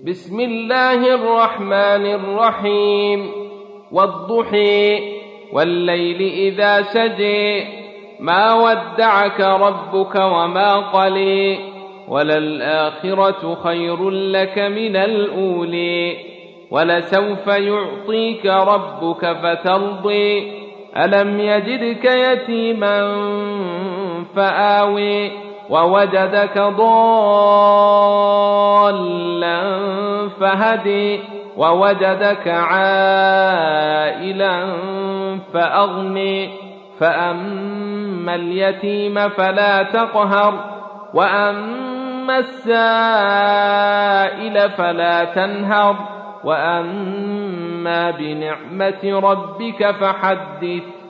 بسم الله الرحمن الرحيم والضحى والليل إذا سجى ما ودعك ربك وما قلى وللآخرة خير لك من الأولى ولسوف يعطيك ربك فترضى ألم يجدك يتيما فآوي ووجدك ضالا فهدي ووجدك عائلا فأغني فأما اليتيم فلا تقهر وأما السائل فلا تنهر وأما بنعمة ربك فحدث